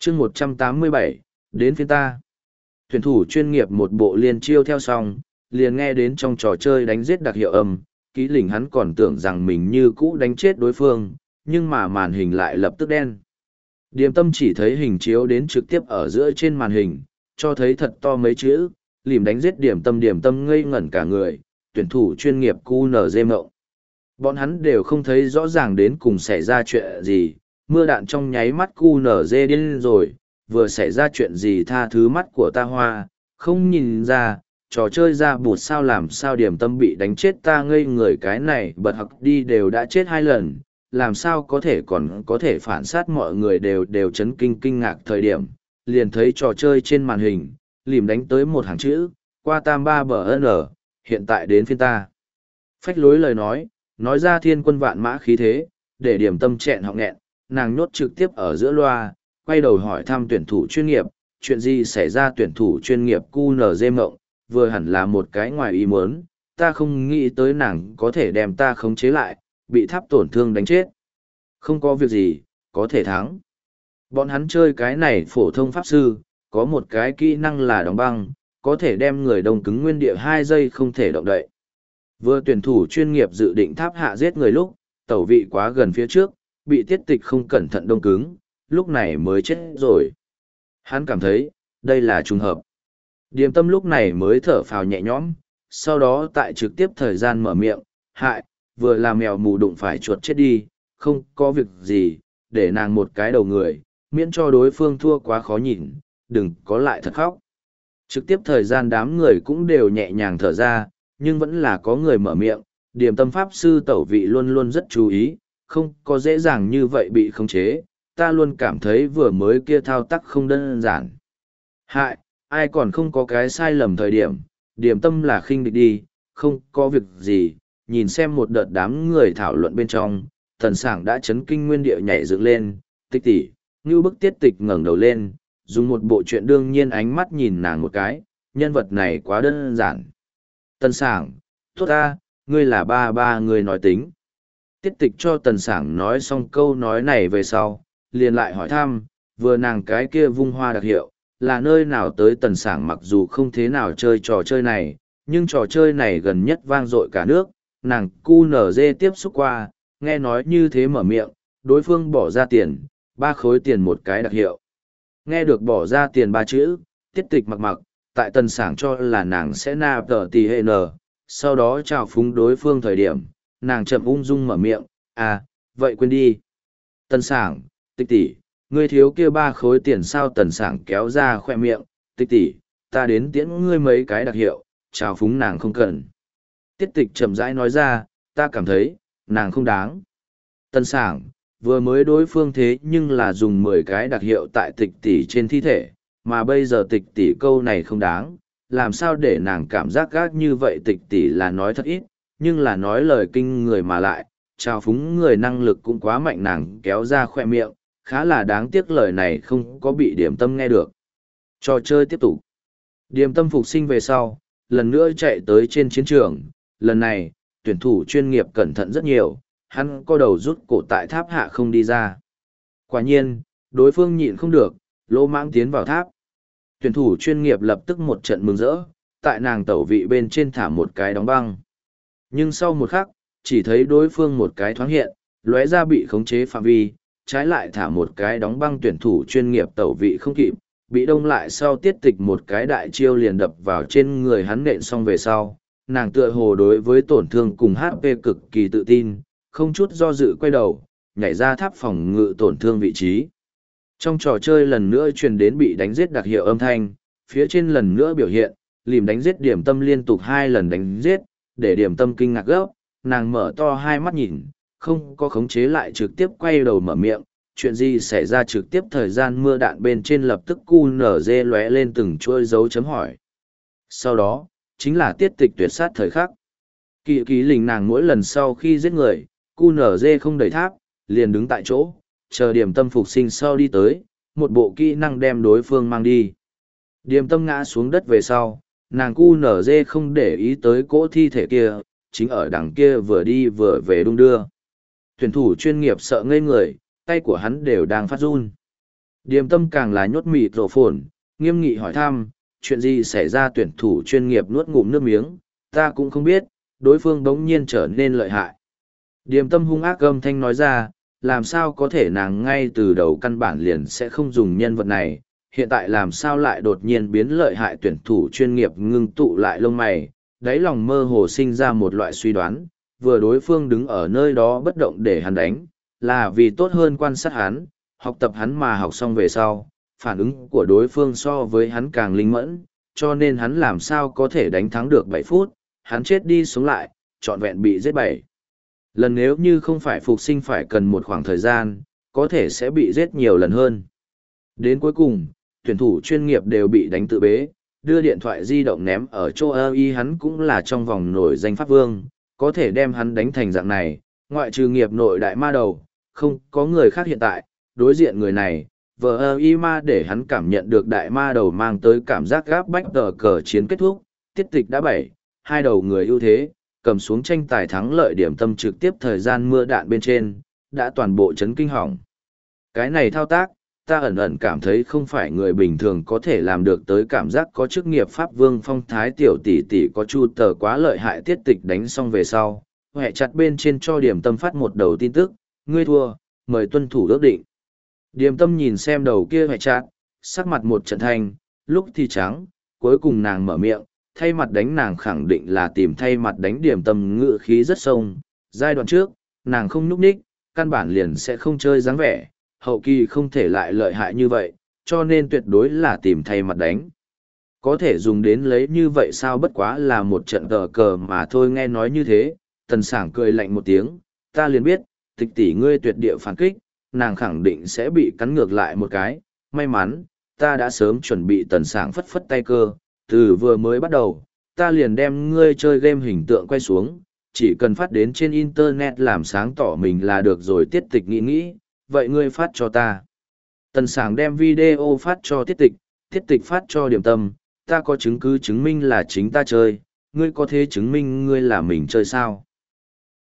chương 187, đến phiên ta. Tuyển thủ chuyên nghiệp một bộ liền chiêu theo xong, liền nghe đến trong trò chơi đánh giết đặc hiệu âm, Ký Lĩnh hắn còn tưởng rằng mình như cũ đánh chết đối phương, nhưng mà màn hình lại lập tức đen. Điềm tâm chỉ thấy hình chiếu đến trực tiếp ở giữa trên màn hình, cho thấy thật to mấy chữ, lìm đánh giết điểm tâm ngây ngẩn cả người, tuyển thủ chuyên nghiệp QNZ mộng. Bọn hắn đều không thấy rõ ràng đến cùng xảy ra chuyện gì, mưa đạn trong nháy mắt QNZ điên rồi, vừa xảy ra chuyện gì tha thứ mắt của ta hoa, không nhìn ra, trò chơi ra bụt sao làm sao điểm tâm bị đánh chết ta ngây người cái này bật học đi đều đã chết 2 lần, làm sao có thể còn có thể phản sát mọi người đều chấn kinh ngạc thời điểm, liền thấy trò chơi trên màn hình, lìm đánh tới một hàng chữ, qua tam ba bờ n, hiện tại đến phiên ta. Phách lối lời nói ra thiên quân vạn mã khí thế, để điểm tâm chẹn họng nghẹn, nàng nhốt trực tiếp ở giữa loa, quay đầu hỏi thăm tuyển thủ chuyên nghiệp, chuyện gì xảy ra tuyển thủ chuyên nghiệp QNZ mộng, vừa hẳn là một cái ngoài ý muốn, ta không nghĩ tới nàng có thể đem ta khống chế lại, bị tháp tổn thương đánh chết. Không có việc gì, có thể thắng. Bọn hắn chơi cái này phổ thông pháp sư, có một cái kỹ năng là đóng băng, có thể đem người đông cứng nguyên địa 2 giây không thể động đậy. Vừa tuyển thủ chuyên nghiệp dự định tháp hạ giết người lúc, tẩu vị quá gần phía trước, bị tiết tịch không cẩn thận đông cứng, lúc này mới chết rồi. Hắn cảm thấy, đây là trùng hợp. Điềm tâm lúc này mới thở phào nhẹ nhõm, sau đó tại trực tiếp thời gian mở miệng, hại, vừa là mèo mù đụng phải chuột chết đi, không có việc gì, để nàng một cái đầu người, miễn cho đối phương thua quá khó nhìn, đừng có lại thật khóc. Trực tiếp thời gian đám người cũng đều nhẹ nhàng thở ra, nhưng vẫn là có người mở miệng, điềm tâm pháp sư tẩu vị luôn luôn rất chú ý, không có dễ dàng như vậy bị khống chế, ta luôn cảm thấy vừa mới kia thao tác không đơn giản. Hại, ai còn không có cái sai lầm thời điểm, điềm tâm là khinh địch đi, không có việc gì, nhìn xem một đợt đám người thảo luận bên trong, thần sảng đã chấn kinh nguyên địa nhảy dựng lên, tích tỉ, như bức tiết tịch ngẩng đầu lên, dùng một bộ chuyện đương nhiên ánh mắt nhìn nàng một cái, nhân vật này quá đơn giản. Tần sảng, tốt ta, ngươi là ba người nói tính. Tiết tịch cho tần sảng nói xong câu nói này về sau, liền lại hỏi thăm, vừa nàng cái kia vung hoa đặc hiệu, là nơi nào tới tần sảng mặc dù không thế nào chơi trò chơi này, nhưng trò chơi này gần nhất vang dội cả nước, nàng QNZ tiếp xúc qua, nghe nói như thế mở miệng, đối phương bỏ ra tiền, 3 khối tiền một cái đặc hiệu. Nghe được bỏ ra tiền 3 chữ, tiết tịch mặc, tại tần sảng cho là nàng sẽ nạp tờ tì hệ nở, sau đó chào phúng đối phương thời điểm, nàng chậm ung dung mở miệng, à, vậy quên đi. Tần sảng, tịch tỷ, ngươi thiếu kia 3 khối tiền sao tần sảng kéo ra khoe miệng, tịch tỷ, ta đến tiễn ngươi mấy cái đặc hiệu, chào phúng nàng không cần. Tiết tịch chậm rãi nói ra, ta cảm thấy, nàng không đáng. Tần sảng, vừa mới đối phương thế nhưng là dùng 10 cái đặc hiệu tại tịch tỷ trên thi thể, mà bây giờ tịch tỷ câu này không đáng, làm sao để nàng cảm giác gác như vậy tịch tỷ là nói thật ít, nhưng là nói lời kinh người mà lại, trao phúng người năng lực cũng quá mạnh nàng kéo ra khoe miệng, khá là đáng tiếc lời này không có bị điểm tâm nghe được. Trò chơi tiếp tục. Điểm tâm phục sinh về sau, lần nữa chạy tới trên chiến trường, lần này, tuyển thủ chuyên nghiệp cẩn thận rất nhiều, hắn có đầu rút cổ tại tháp hạ không đi ra. Quả nhiên, đối phương nhịn không được, lỗ mãng tiến vào tháp. Tuyển thủ chuyên nghiệp lập tức một trận mừng rỡ, tại nàng tẩu vị bên trên thả một cái đóng băng. Nhưng sau một khắc, chỉ thấy đối phương một cái thoáng hiện, lóe ra bị khống chế phạm vi, trái lại thả một cái đóng băng tuyển thủ chuyên nghiệp tẩu vị không kịp, bị đông lại sau tiết tịch một cái đại chiêu liền đập vào trên người hắn nện xong về sau. Nàng tựa hồ đối với tổn thương cùng HP cực kỳ tự tin, không chút do dự quay đầu, nhảy ra tháp phòng ngự tổn thương vị trí. Trong trò chơi lần nữa truyền đến bị đánh giết đặc hiệu âm thanh, phía trên lần nữa biểu hiện, lìm đánh giết điểm tâm liên tục 2 lần đánh giết, để điểm tâm kinh ngạc gấp, nàng mở to hai mắt nhìn, không có khống chế lại trực tiếp quay đầu mở miệng, chuyện gì xảy ra trực tiếp thời gian mưa đạn bên trên lập tức QNZ lóe lên từng chuỗi dấu chấm hỏi. Sau đó, chính là tiết tịch tuyệt sát thời khắc. Ký lình nàng mỗi lần sau khi giết người, QNZ không đẩy tháp, liền đứng tại chỗ, chờ điểm tâm phục sinh sau đi tới, một bộ kỹ năng đem đối phương mang đi. Điểm tâm ngã xuống đất về sau, nàng QNZ không để ý tới cỗ thi thể kia, chính ở đằng kia vừa đi vừa về đung đưa. Tuyển thủ chuyên nghiệp sợ ngây người, tay của hắn đều đang phát run. Điềm tâm càng là nhốt mịt rổ phồn, nghiêm nghị hỏi thăm, chuyện gì xảy ra? Tuyển thủ chuyên nghiệp nuốt ngụm nước miếng, ta cũng không biết, đối phương bỗng nhiên trở nên lợi hại. Điềm tâm hung ác âm thanh nói ra, làm sao có thể nàng ngay từ đầu căn bản liền sẽ không dùng nhân vật này, hiện tại làm sao lại đột nhiên biến lợi hại? Tuyển thủ chuyên nghiệp ngưng tụ lại lông mày, đáy lòng mơ hồ sinh ra một loại suy đoán, vừa đối phương đứng ở nơi đó bất động để hắn đánh, là vì tốt hơn quan sát hắn, học tập hắn mà học xong về sau, phản ứng của đối phương so với hắn càng linh mẫn, cho nên hắn làm sao có thể đánh thắng được 7 phút, hắn chết đi sống lại, trọn vẹn bị giết 7 lần. Nếu như không phải phục sinh phải cần một khoảng thời gian, có thể sẽ bị giết nhiều lần hơn. Đến cuối cùng, tuyển thủ chuyên nghiệp đều bị đánh tự bế, đưa điện thoại di động ném ở chỗ hắn cũng là trong vòng nổi danh pháp vương, có thể đem hắn đánh thành dạng này, ngoại trừ nghiệp nội đại ma đầu, không có người khác hiện tại, đối diện người này, ma để hắn cảm nhận được đại ma đầu mang tới cảm giác gáp bách tờ cờ chiến kết thúc, tiết tịch đã 2 đầu người ưu thế, cầm xuống tranh tài thắng lợi. Điểm tâm trực tiếp thời gian mưa đạn bên trên, đã toàn bộ chấn kinh hỏng. Cái này thao tác, ta ẩn ẩn cảm thấy không phải người bình thường có thể làm được, tới cảm giác có chức nghiệp pháp vương phong thái. Tiểu tỷ tỷ có chu tờ quá lợi hại. Tiết tịch đánh xong về sau, hẹ chặt bên trên cho điểm tâm phát một đầu tin tức, ngươi thua, mời tuân thủ ước định. Điểm tâm nhìn xem đầu kia hẹ chặt, sắc mặt một trận thanh, lúc thì trắng, cuối cùng nàng mở miệng, thay mặt đánh. Nàng khẳng định là tìm thay mặt đánh. Điểm tâm ngự khí rất sông, giai đoạn trước, nàng không núp ních, căn bản liền sẽ không chơi dáng vẻ, hậu kỳ không thể lại lợi hại như vậy, cho nên tuyệt đối là tìm thay mặt đánh. Có thể dùng đến lấy như vậy sao? Bất quá là một trận cờ cờ mà thôi. Nghe nói như thế, Tần Sảng cười lạnh một tiếng, ta liền biết, tịch tỷ ngươi tuyệt địa phản kích, nàng khẳng định sẽ bị cắn ngược lại một cái. May mắn, ta đã sớm chuẩn bị. Tần Sảng phất phất tay cơ, từ vừa mới bắt đầu, ta liền đem ngươi chơi game hình tượng quay xuống, chỉ cần phát đến trên internet làm sáng tỏ mình là được rồi. Tiết tịch nghĩ, vậy ngươi phát cho ta. Tần Sảng đem video phát cho tiết tịch phát cho điểm tâm, ta có chứng cứ chứng minh là chính ta chơi, ngươi có thể chứng minh ngươi là mình chơi sao?